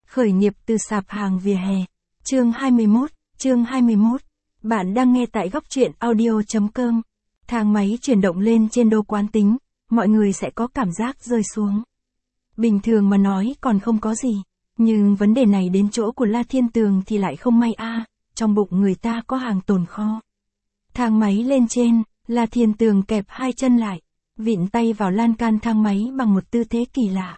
Khởi nghiệp từ sạp hàng vỉa hè. Chương 21. Bạn đang nghe tại góc truyện audio.com. Thang máy chuyển động lên trên đô quán tính, mọi người sẽ có cảm giác rơi xuống. Bình thường mà nói còn không có gì, nhưng vấn đề này đến chỗ của La Thiên Tường thì lại không may trong bụng người ta có hàng tồn kho. Thang máy lên trên, La Thiên Tường kẹp hai chân lại, vịn tay vào lan can thang máy bằng một tư thế kỳ lạ.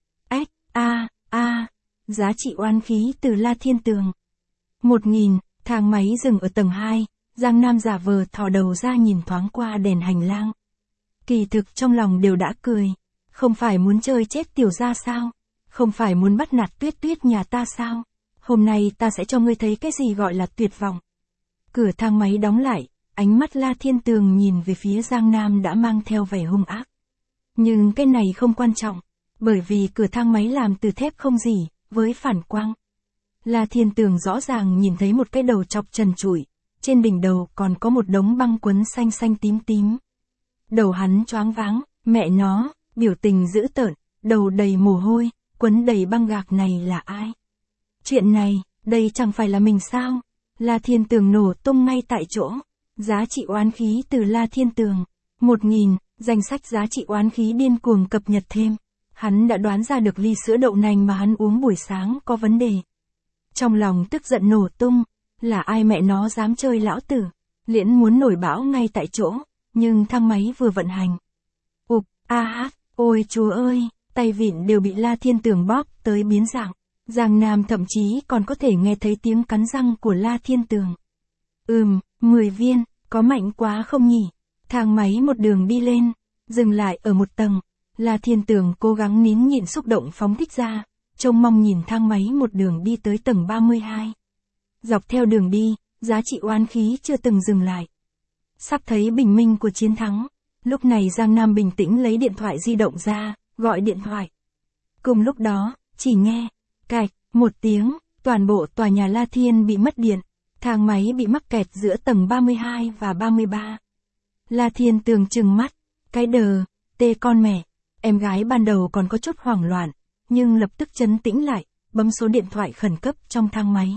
Giá trị oán khí từ La Thiên Tường. 1000, thang máy dừng ở tầng 2, Giang Nam giả vờ thò đầu ra nhìn thoáng qua đèn hành lang. Kỳ thực trong lòng đều đã cười, không phải muốn chơi chết Tiểu gia sao? Không phải muốn bắt nạt Tuyết Tuyết nhà ta sao? Hôm nay ta sẽ cho ngươi thấy cái gì gọi là tuyệt vọng. Cửa thang máy đóng lại, ánh mắt La Thiên Tường nhìn về phía Giang Nam đã mang theo vẻ hung ác. Nhưng cái này không quan trọng, bởi vì cửa thang máy làm từ thép không gì, với phản quang. La Thiên Tường rõ ràng nhìn thấy một cái đầu chọc trần trụi, trên đỉnh đầu còn có một đống băng quấn xanh xanh tím tím. Đầu hắn choáng váng, mẹ nó, biểu tình dữ tợn, đầu đầy mồ hôi, quấn đầy băng gạc này là ai? Chuyện này, đây chẳng phải là mình sao? La Thiên Tường nổ tung ngay tại chỗ. Giá trị oán khí từ La Thiên Tường. 1000, danh sách giá trị oán khí điên cuồng cập nhật thêm. Hắn đã đoán ra được ly sữa đậu nành mà hắn uống buổi sáng có vấn đề. Trong lòng tức giận nổ tung, là ai mẹ nó dám chơi lão tử, liễn muốn nổi bão ngay tại chỗ, nhưng thang máy vừa vận hành. Ôi chúa ơi, tay vịn đều bị La Thiên Tường bóp tới biến dạng. Giang Nam thậm chí còn có thể nghe thấy tiếng cắn răng của La Thiên Tường. 10 viên, có mạnh quá không nhỉ? Thang máy một đường đi lên, dừng lại ở một tầng. La Thiên Tường cố gắng nín nhịn xúc động phóng thích ra, trông mong nhìn thang máy một đường đi tới tầng 32. Dọc theo đường đi, giá trị oán khí chưa từng dừng lại. Sắp thấy bình minh của chiến thắng, lúc này Giang Nam bình tĩnh lấy điện thoại di động ra, gọi điện thoại. Cùng lúc đó, chỉ nghe, cạch, một tiếng, toàn bộ tòa nhà La Thiên bị mất điện, thang máy bị mắc kẹt giữa tầng 32 và 33. La Thiên Tường trừng mắt, cái đờ, tê con mẹ. Em gái ban đầu còn có chút hoảng loạn, nhưng lập tức trấn tĩnh lại, bấm số điện thoại khẩn cấp trong thang máy.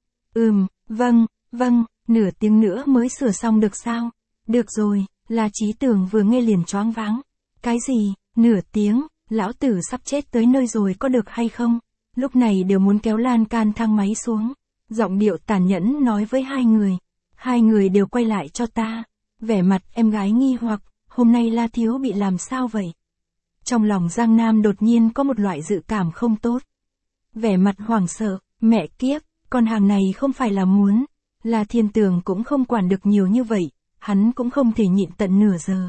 Vâng, nửa tiếng nữa mới sửa xong được sao? Được rồi, La Chí Tường vừa nghe liền choáng váng. Cái gì, nửa tiếng, lão tử sắp chết tới nơi rồi có được hay không? Lúc này đều muốn kéo lan can thang máy xuống. Giọng điệu tàn nhẫn nói với hai người. Hai người đều quay lại cho ta. Vẻ mặt em gái nghi hoặc, hôm nay La Thiếu bị làm sao vậy? Trong lòng Giang Nam đột nhiên có một loại dự cảm không tốt. Vẻ mặt hoảng sợ, mẹ kiếp, con hàng này không phải là muốn. La Thiên Tường cũng không quản được nhiều như vậy, hắn cũng không thể nhịn tận nửa giờ.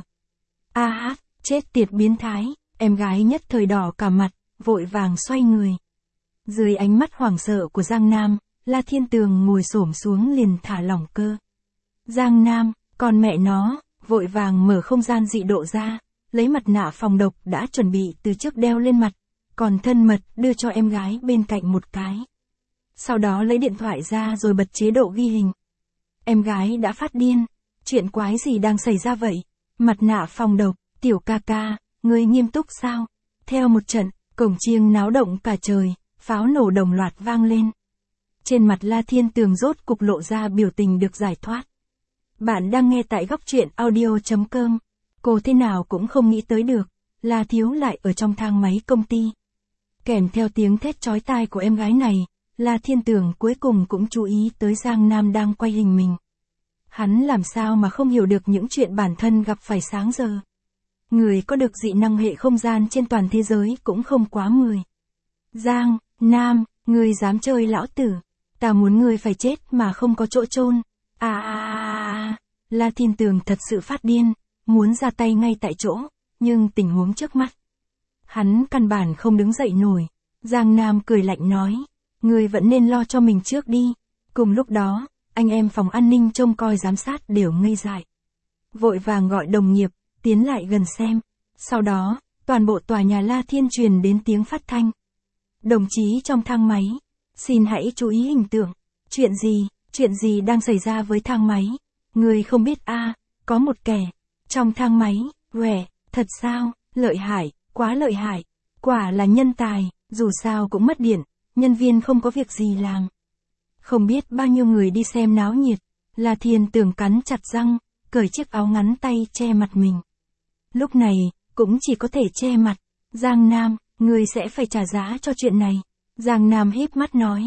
Chết tiệt biến thái, em gái nhất thời đỏ cả mặt, vội vàng xoay người. Dưới ánh mắt hoảng sợ của Giang Nam, La Thiên Tường ngồi xổm xuống liền thả lỏng cơ. Giang Nam, con mẹ nó, vội vàng mở không gian dị độ ra. Lấy mặt nạ phòng độc đã chuẩn bị từ trước đeo lên mặt, còn thân mật đưa cho em gái bên cạnh một cái. Sau đó lấy điện thoại ra rồi bật chế độ ghi hình. Em gái đã phát điên, chuyện quái gì đang xảy ra vậy? Mặt nạ phòng độc, Tiểu ca ca, ngươi nghiêm túc sao? Theo một trận, cổng chiêng náo động cả trời, pháo nổ đồng loạt vang lên. Trên mặt La Thiên Tường rốt cục lộ ra biểu tình được giải thoát. Bạn đang nghe tại góc truyện audio.com. Cô thế nào cũng không nghĩ tới được, La Thiếu lại ở trong thang máy công ty. Kèm theo tiếng thét chói tai của em gái này, La Thiên Tường cuối cùng cũng chú ý tới Giang Nam đang quay hình mình. Hắn làm sao mà không hiểu được những chuyện bản thân gặp phải sáng giờ. Người có được dị năng hệ không gian trên toàn thế giới cũng không quá 10. Giang Nam, ngươi dám chơi lão tử, ta muốn ngươi phải chết mà không có chỗ chôn. La Thiên Tường thật sự phát điên. Muốn ra tay ngay tại chỗ, nhưng tình huống trước mắt. Hắn căn bản không đứng dậy nổi. Giang Nam cười lạnh nói, ngươi vẫn nên lo cho mình trước đi. Cùng lúc đó, anh em phòng an ninh trông coi giám sát đều ngây dại. Vội vàng gọi đồng nghiệp, tiến lại gần xem. Sau đó, toàn bộ tòa nhà La Thiên truyền đến tiếng phát thanh. Đồng chí trong thang máy, xin hãy chú ý hình tượng. Chuyện gì đang xảy ra với thang máy? Ngươi không biết có một kẻ trong thang máy, thật sao, lợi hại, quá lợi hại, quả là nhân tài, dù sao cũng mất điện, nhân viên không có việc gì làm. Không biết bao nhiêu người đi xem náo nhiệt, La Thiên Tường cắn chặt răng, cởi chiếc áo ngắn tay che mặt mình. Lúc này, cũng chỉ có thể che mặt. Giang Nam, ngươi sẽ phải trả giá cho chuyện này. Giang Nam híp mắt nói.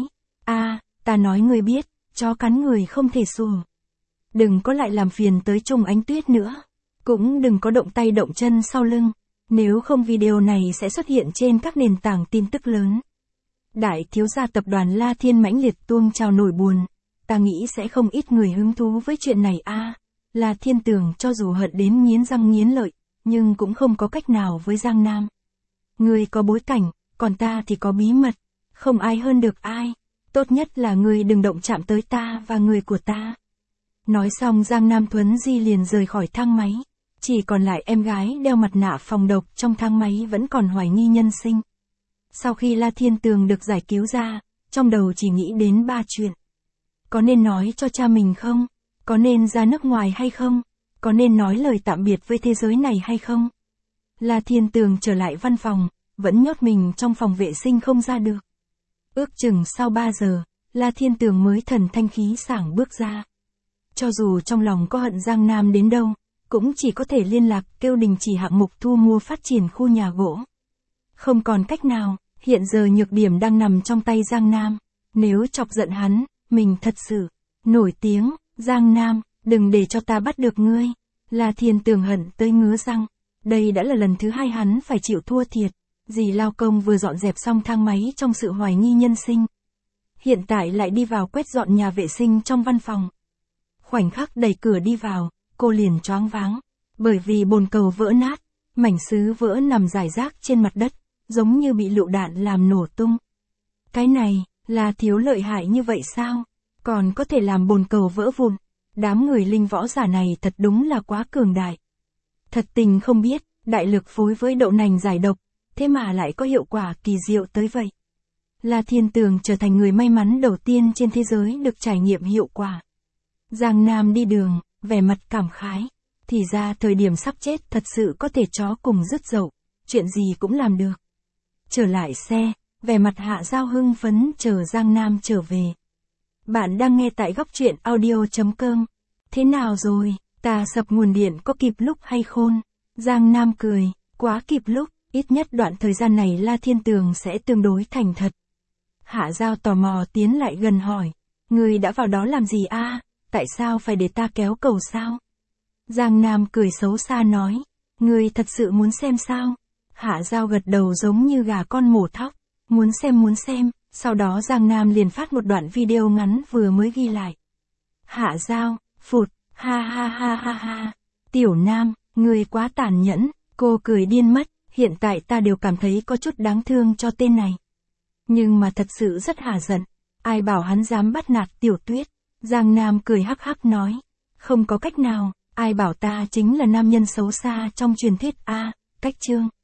Ta nói ngươi biết, chó cắn người không thể sủa. Đừng có lại làm phiền tới Trung Ánh Tuyết nữa. Cũng đừng có động tay động chân sau lưng. Nếu không video này sẽ xuất hiện trên các nền tảng tin tức lớn. Đại thiếu gia tập đoàn La Thiên mãnh liệt tuông trào nổi buồn. Ta nghĩ sẽ không ít người hứng thú với chuyện này La Thiên Tường cho dù hận đến nghiến răng nghiến lợi, nhưng cũng không có cách nào với Giang Nam. Ngươi có bối cảnh, còn ta thì có bí mật. Không ai hơn được ai. Tốt nhất là ngươi đừng động chạm tới ta và người của ta. Nói xong Giang Nam Thuấn Di liền rời khỏi thang máy. Chỉ còn lại em gái đeo mặt nạ phòng độc trong thang máy vẫn còn hoài nghi nhân sinh. Sau khi La Thiên Tường được giải cứu ra, trong đầu chỉ nghĩ đến 3 chuyện. Có nên nói cho cha mình không? Có nên ra nước ngoài hay không? Có nên nói lời tạm biệt với thế giới này hay không? La Thiên Tường trở lại văn phòng, vẫn nhốt mình trong phòng vệ sinh không ra được. Ước chừng sau 3 giờ, La Thiên Tường mới thần thanh khí sảng bước ra. Cho dù trong lòng có hận Giang Nam đến đâu, cũng chỉ có thể liên lạc kêu đình chỉ hạng mục thu mua phát triển khu nhà gỗ. Không còn cách nào, hiện giờ nhược điểm đang nằm trong tay Giang Nam. Nếu chọc giận hắn, mình thật sự nổi tiếng. Giang Nam, đừng để cho ta bắt được ngươi. La Thiên Tường hận tới ngứa răng. Đây đã là lần thứ 2 hắn phải chịu thua thiệt. Dì lao công vừa dọn dẹp xong thang máy trong sự hoài nghi nhân sinh. Hiện tại lại đi vào quét dọn nhà vệ sinh trong văn phòng. Khoảnh khắc đẩy cửa đi vào, cô liền choáng váng. Bởi vì bồn cầu vỡ nát, mảnh sứ vỡ nằm rải rác trên mặt đất, giống như bị lựu đạn làm nổ tung. Cái này, là thiếu lợi hại như vậy sao? Còn có thể làm bồn cầu vỡ vụn. Đám người linh võ giả này thật đúng là quá cường đại. Thật tình không biết, đại lực phối với đậu nành giải độc, thế mà lại có hiệu quả kỳ diệu tới vậy. La Thiên Tường trở thành người may mắn đầu tiên trên thế giới được trải nghiệm hiệu quả. Giang Nam đi đường, vẻ mặt cảm khái. Thì ra thời điểm sắp chết thật sự có thể chó cùng rứt dậu, chuyện gì cũng làm được. Trở lại xe, vẻ mặt Hạ Giao hưng phấn chờ Giang Nam trở về. Bạn đang nghe tại góc truyện audio.com. Thế nào rồi, ta sập nguồn điện có kịp lúc hay khôn? Giang Nam cười, quá kịp lúc, ít nhất đoạn thời gian này La Thiên Tường sẽ tương đối thành thật. Hạ Giao tò mò tiến lại gần hỏi, ngươi đã vào đó làm gì tại sao phải để ta kéo cầu sao? Giang Nam cười xấu xa nói, ngươi thật sự muốn xem sao? Hạ Giao gật đầu giống như gà con mổ thóc, muốn xem, sau đó Giang Nam liền phát một đoạn video ngắn vừa mới ghi lại. Hạ Giao, phụt, ha, Tiểu Nam, ngươi quá tàn nhẫn, cô cười điên mất, hiện tại ta đều cảm thấy có chút đáng thương cho tên này. Nhưng mà thật sự rất hả giận, ai bảo hắn dám bắt nạt Tiểu Tuyết? Giang Nam cười hắc hắc nói, không có cách nào, ai bảo ta chính là nam nhân xấu xa trong truyền thuyết cách chương.